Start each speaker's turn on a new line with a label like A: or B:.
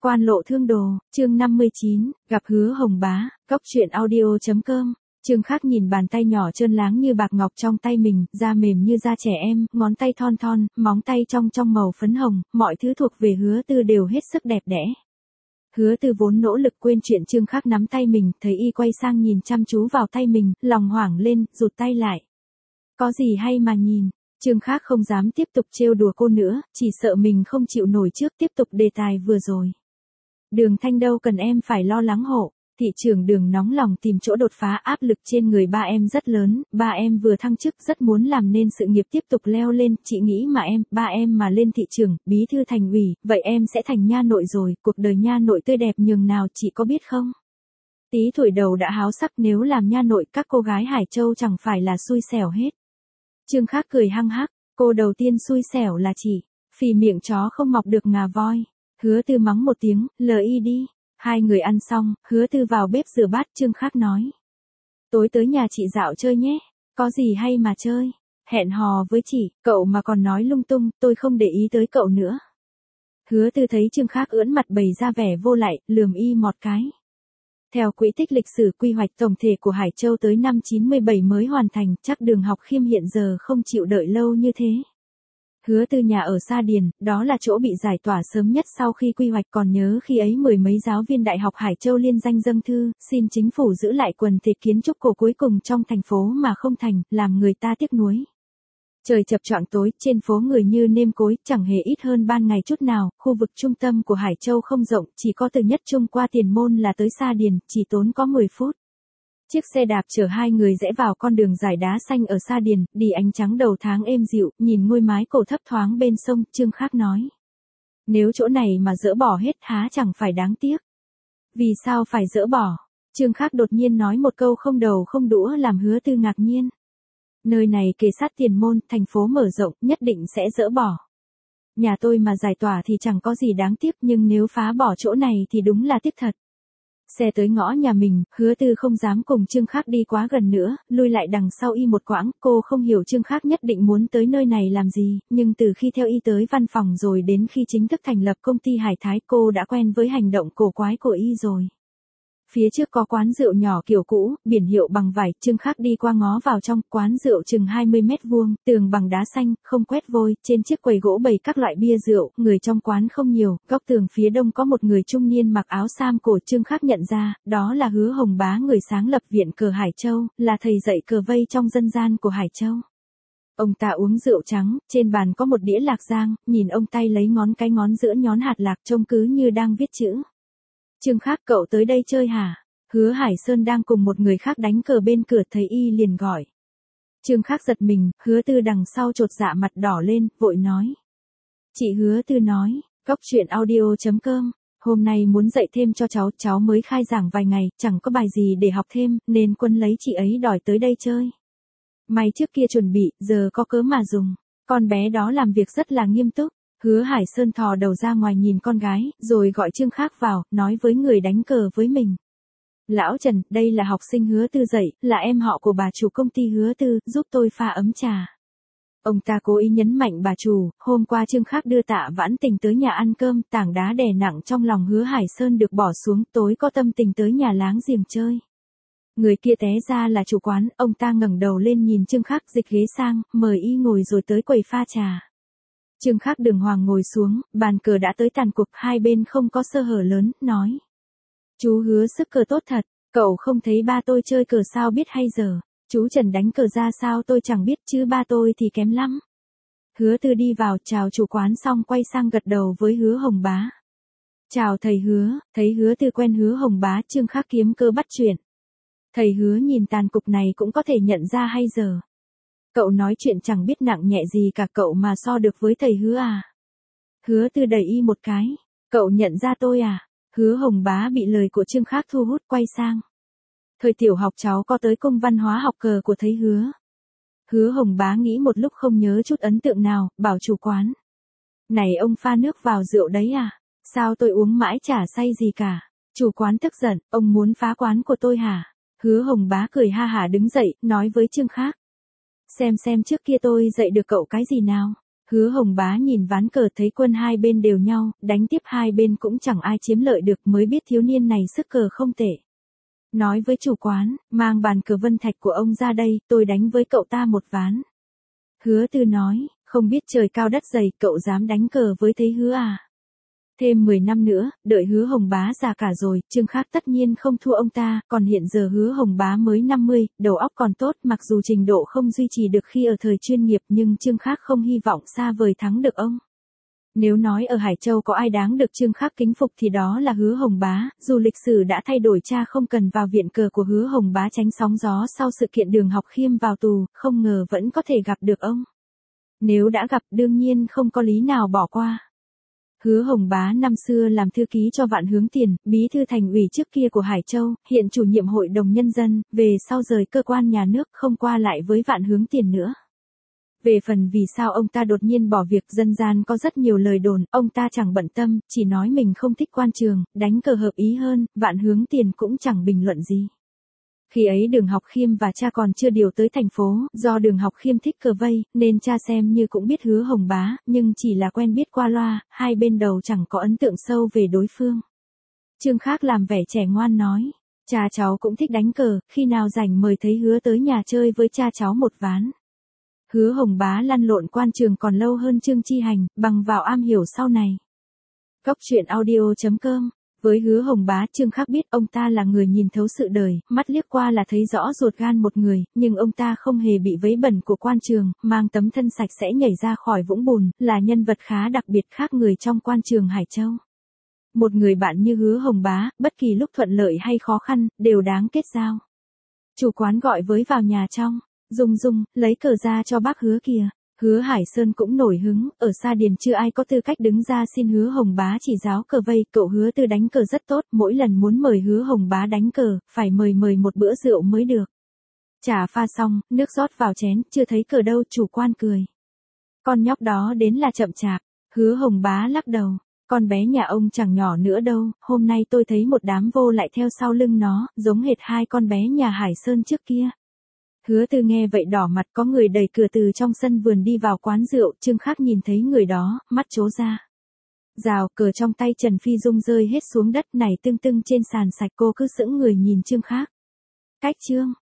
A: Quan lộ thương đồ, chương 59, gặp Hứa Hồng Bá, Cóc truyện audio.com. Trương Khắc nhìn bàn tay nhỏ trơn láng như bạc ngọc trong tay mình, da mềm như da trẻ em, ngón tay thon thon, móng tay trong màu phấn hồng, mọi thứ thuộc về Hứa Tư đều hết sức đẹp đẽ. Hứa Tư vốn nỗ lực quên chuyện Trương Khắc nắm tay mình, thấy y quay sang nhìn chăm chú vào tay mình, lòng hoảng lên, rụt tay lại. Có gì hay mà nhìn? Trương Khắc không dám tiếp tục trêu đùa cô nữa, chỉ sợ mình không chịu nổi trước tiếp tục đề tài vừa rồi. Đường Thanh đâu cần em phải lo lắng hộ. Thị trưởng Đường nóng lòng tìm chỗ đột phá, áp lực trên người ba em rất lớn, ba em vừa thăng chức rất muốn làm nên sự nghiệp tiếp tục leo lên, chị nghĩ mà ba em mà lên thị trưởng, bí thư thành ủy, vậy em sẽ thành nha nội rồi, cuộc đời nha nội tươi đẹp nhường nào chị có biết không? Tí tuổi đầu đã háo sắc, nếu làm nha nội các cô gái Hải Châu chẳng phải là xui xẻo hết. Trương Khắc cười hăng hắc, cô đầu tiên xui xẻo là chị, phì miệng chó không mọc được ngà voi. Hứa Tư mắng một tiếng, LI đi. Hai người ăn xong, Hứa Tư vào bếp rửa bát, Trương Khắc nói. Tối tới nhà chị dạo chơi nhé, có gì hay mà chơi, hẹn hò với chị, cậu mà còn nói lung tung, tôi không để ý tới cậu nữa. Hứa Tư thấy Trương Khắc ưỡn mặt bày ra vẻ vô lại, lườm y một cái. Theo quỹ tích lịch sử quy hoạch tổng thể của Hải Châu tới năm 97 mới hoàn thành, chắc Đường Học Khiêm hiện giờ không chịu đợi lâu như thế. Hứa Tư nhà ở Sa Điền, đó là chỗ bị giải tỏa sớm nhất sau khi quy hoạch, còn nhớ khi ấy mười mấy giáo viên Đại học Hải Châu liên danh dâng thư, xin chính phủ giữ lại quần thể kiến trúc cổ cuối cùng trong thành phố mà không thành, làm người ta tiếc nuối. Trời chập choạng tối, trên phố người như nêm cối, chẳng hề ít hơn ban ngày chút nào, khu vực trung tâm của Hải Châu không rộng, chỉ có từ Nhất Trung qua Tiền Môn là tới Sa Điền, chỉ tốn có 10 phút. Chiếc xe đạp chở hai người rẽ vào con đường dải đá xanh ở Sa Điền, đi ánh trắng đầu tháng êm dịu, nhìn ngôi mái cổ thấp thoáng bên sông, Trương Khắc nói. Nếu chỗ này mà dỡ bỏ hết há chẳng phải đáng tiếc. Vì sao phải dỡ bỏ? Trương Khắc đột nhiên nói một câu không đầu không đũa làm Hứa Tư ngạc nhiên. Nơi này kề sát Tiền Môn, thành phố mở rộng, nhất định sẽ dỡ bỏ. Nhà tôi mà giải tỏa thì chẳng có gì đáng tiếc, nhưng nếu phá bỏ chỗ này thì đúng là tiếc thật. Xe tới ngõ nhà mình, Hứa Tư không dám cùng Trương Khắc đi quá gần nữa, lui lại đằng sau y một quãng, cô không hiểu Trương Khắc nhất định muốn tới nơi này làm gì, nhưng từ khi theo y tới văn phòng rồi đến khi chính thức thành lập công ty Hải Thái, cô đã quen với hành động cổ quái của y rồi. Phía trước có quán rượu nhỏ kiểu cũ, biển hiệu bằng vải, Trương Khắc đi qua ngó vào trong, quán rượu chừng 20 mét vuông, tường bằng đá xanh, không quét vôi, trên chiếc quầy gỗ bày các loại bia rượu, người trong quán không nhiều, góc tường phía đông có một người trung niên mặc áo sam cổ, Trương Khắc nhận ra, đó là Hứa Hồng Bá, người sáng lập Viện Cờ Hải Châu, là thầy dạy cờ vây trong dân gian của Hải Châu. Ông ta uống rượu trắng, trên bàn có một đĩa lạc giang, nhìn ông tay lấy ngón cái ngón giữa nhón hạt lạc trông cứ như đang viết chữ. Trương Khắc, cậu tới đây chơi hả? Hứa Hải Sơn đang cùng một người khác đánh cờ bên cửa, thấy y liền gọi. Trương Khắc giật mình, Hứa Tư đằng sau chột dạ mặt đỏ lên, vội nói. Chị Hứa Tư nói, Cóc truyện audio.com, hôm nay muốn dạy thêm cho cháu mới khai giảng vài ngày, chẳng có bài gì để học thêm, nên Quân lấy chị ấy đòi tới đây chơi. May trước kia chuẩn bị, giờ có cớ mà dùng. Con bé đó làm việc rất là nghiêm túc. Hứa Hải Sơn thò đầu ra ngoài nhìn con gái, rồi gọi Trương Khắc vào, nói với người đánh cờ với mình. Lão Trần, đây là học sinh Hứa Tư dạy, là em họ của bà chủ công ty Hứa Tư, giúp tôi pha ấm trà. Ông ta cố ý nhấn mạnh bà chủ, hôm qua Trương Khắc đưa Tạ Vãn Tình tới nhà ăn cơm, tảng đá đè nặng trong lòng Hứa Hải Sơn được bỏ xuống, tối có tâm tình tới nhà láng giềng chơi. Người kia té ra là chủ quán, ông ta ngẩng đầu lên nhìn Trương Khắc, dịch ghế sang, mời y ngồi rồi tới quầy pha trà. Trương Khắc đường hoàng ngồi xuống, bàn cờ đã tới tàn cuộc, hai bên không có sơ hở lớn, nói. Chú Hứa sức cờ tốt thật, cậu không thấy ba tôi chơi cờ sao biết hay giờ, chú Trần đánh cờ ra sao tôi chẳng biết chứ ba tôi thì kém lắm. Hứa Tư đi vào, chào chủ quán xong quay sang gật đầu với Hứa Hồng Bá. Chào thầy Hứa, thấy Hứa Tư quen Hứa Hồng Bá, Trương Khắc kiếm cơ bắt chuyện. Thầy Hứa nhìn tàn cục này cũng có thể nhận ra hay giờ. Cậu nói chuyện chẳng biết nặng nhẹ gì cả, cậu mà so được với thầy Hứa à? Hứa Tư đẩy y một cái. Cậu nhận ra tôi à? Hứa Hồng Bá bị lời của Trương Khắc thu hút, quay sang. Thời tiểu học cháu có tới cung văn hóa học cờ của thầy Hứa. Hứa Hồng Bá nghĩ một lúc không nhớ chút ấn tượng nào, bảo chủ quán. Này ông pha nước vào rượu đấy à? Sao tôi uống mãi chả say gì cả? Chủ quán tức giận, ông muốn phá quán của tôi hả? Hứa Hồng Bá cười ha hả đứng dậy, nói với Trương Khắc. Xem trước kia tôi dạy được cậu cái gì nào? Hứa Hồng Bá nhìn ván cờ thấy quân hai bên đều nhau, đánh tiếp hai bên cũng chẳng ai chiếm lợi được, mới biết thiếu niên này sức cờ không tệ. Nói với chủ quán, mang bàn cờ vân thạch của ông ra đây, tôi đánh với cậu ta một ván. Hứa Tư nói, không biết trời cao đất dày, cậu dám đánh cờ với Thấy Hứa à? Thêm 10 năm nữa, đợi Hứa Hồng Bá già cả rồi, Trương Khắc tất nhiên không thua ông ta, còn hiện giờ Hứa Hồng Bá mới 50, đầu óc còn tốt, mặc dù trình độ không duy trì được khi ở thời chuyên nghiệp nhưng Trương Khắc không hy vọng xa vời thắng được ông. Nếu nói ở Hải Châu có ai đáng được Trương Khắc kính phục thì đó là Hứa Hồng Bá, dù lịch sử đã thay đổi, cha không cần vào viện cờ của Hứa Hồng Bá tránh sóng gió sau sự kiện Đường Học Khiêm vào tù, không ngờ vẫn có thể gặp được ông. Nếu đã gặp đương nhiên không có lý nào bỏ qua. Hứa Hồng Bá năm xưa làm thư ký cho Vạn Hướng Tiền, bí thư thành ủy trước kia của Hải Châu, hiện chủ nhiệm hội đồng nhân dân, về sau rời cơ quan nhà nước không qua lại với Vạn Hướng Tiền nữa. Về phần vì sao ông ta đột nhiên bỏ việc, dân gian có rất nhiều lời đồn, ông ta chẳng bận tâm, chỉ nói mình không thích quan trường, đánh cờ hợp ý hơn, Vạn Hướng Tiền cũng chẳng bình luận gì. Khi ấy Đường Học Khiêm và cha còn chưa điều tới thành phố, do Đường Học Khiêm thích cờ vây, nên cha xem như cũng biết Hứa Hồng Bá, nhưng chỉ là quen biết qua loa, hai bên đầu chẳng có ấn tượng sâu về đối phương. Trương Khắc làm vẻ trẻ ngoan nói, cha cháu cũng thích đánh cờ, khi nào rảnh mời Thấy Hứa tới nhà chơi với cha cháu một ván. Hứa Hồng Bá lăn lộn quan trường còn lâu hơn Trương Chi Hành, bằng vào am hiểu sau này. Cốc truyện audio.com. Với Hứa Hồng Bá, Trương Khắc biết ông ta là người nhìn thấu sự đời, mắt liếc qua là thấy rõ ruột gan một người, nhưng ông ta không hề bị vấy bẩn của quan trường, mang tấm thân sạch sẽ nhảy ra khỏi vũng bùn, là nhân vật khá đặc biệt khác người trong quan trường Hải Châu. Một người bạn như Hứa Hồng Bá, bất kỳ lúc thuận lợi hay khó khăn, đều đáng kết giao. Chủ quán gọi với vào nhà trong, Dung, lấy cờ ra cho bác Hứa kìa. Hứa Hải Sơn cũng nổi hứng, ở Sa Điền chưa ai có tư cách đứng ra xin Hứa Hồng Bá chỉ giáo cờ vây, cậu Hứa Tư đánh cờ rất tốt, mỗi lần muốn mời Hứa Hồng Bá đánh cờ, phải mời một bữa rượu mới được. Trà pha xong, nước rót vào chén, chưa thấy cờ đâu, chủ quan cười. Con nhóc đó đến là chậm chạp, Hứa Hồng Bá lắc đầu, con bé nhà ông chẳng nhỏ nữa đâu, hôm nay tôi thấy một đám vô lại theo sau lưng nó, giống hệt hai con bé nhà Hải Sơn trước kia. Hứa Tư nghe vậy đỏ mặt, có người đẩy cửa từ trong sân vườn đi vào quán rượu, Trương Khắc nhìn thấy người đó, mắt trố ra. Rào, cờ trong tay Trần Phi Dung rơi hết xuống đất, này tưng trên sàn sạch, cô cứ sững người nhìn Trương Khắc. Cách chương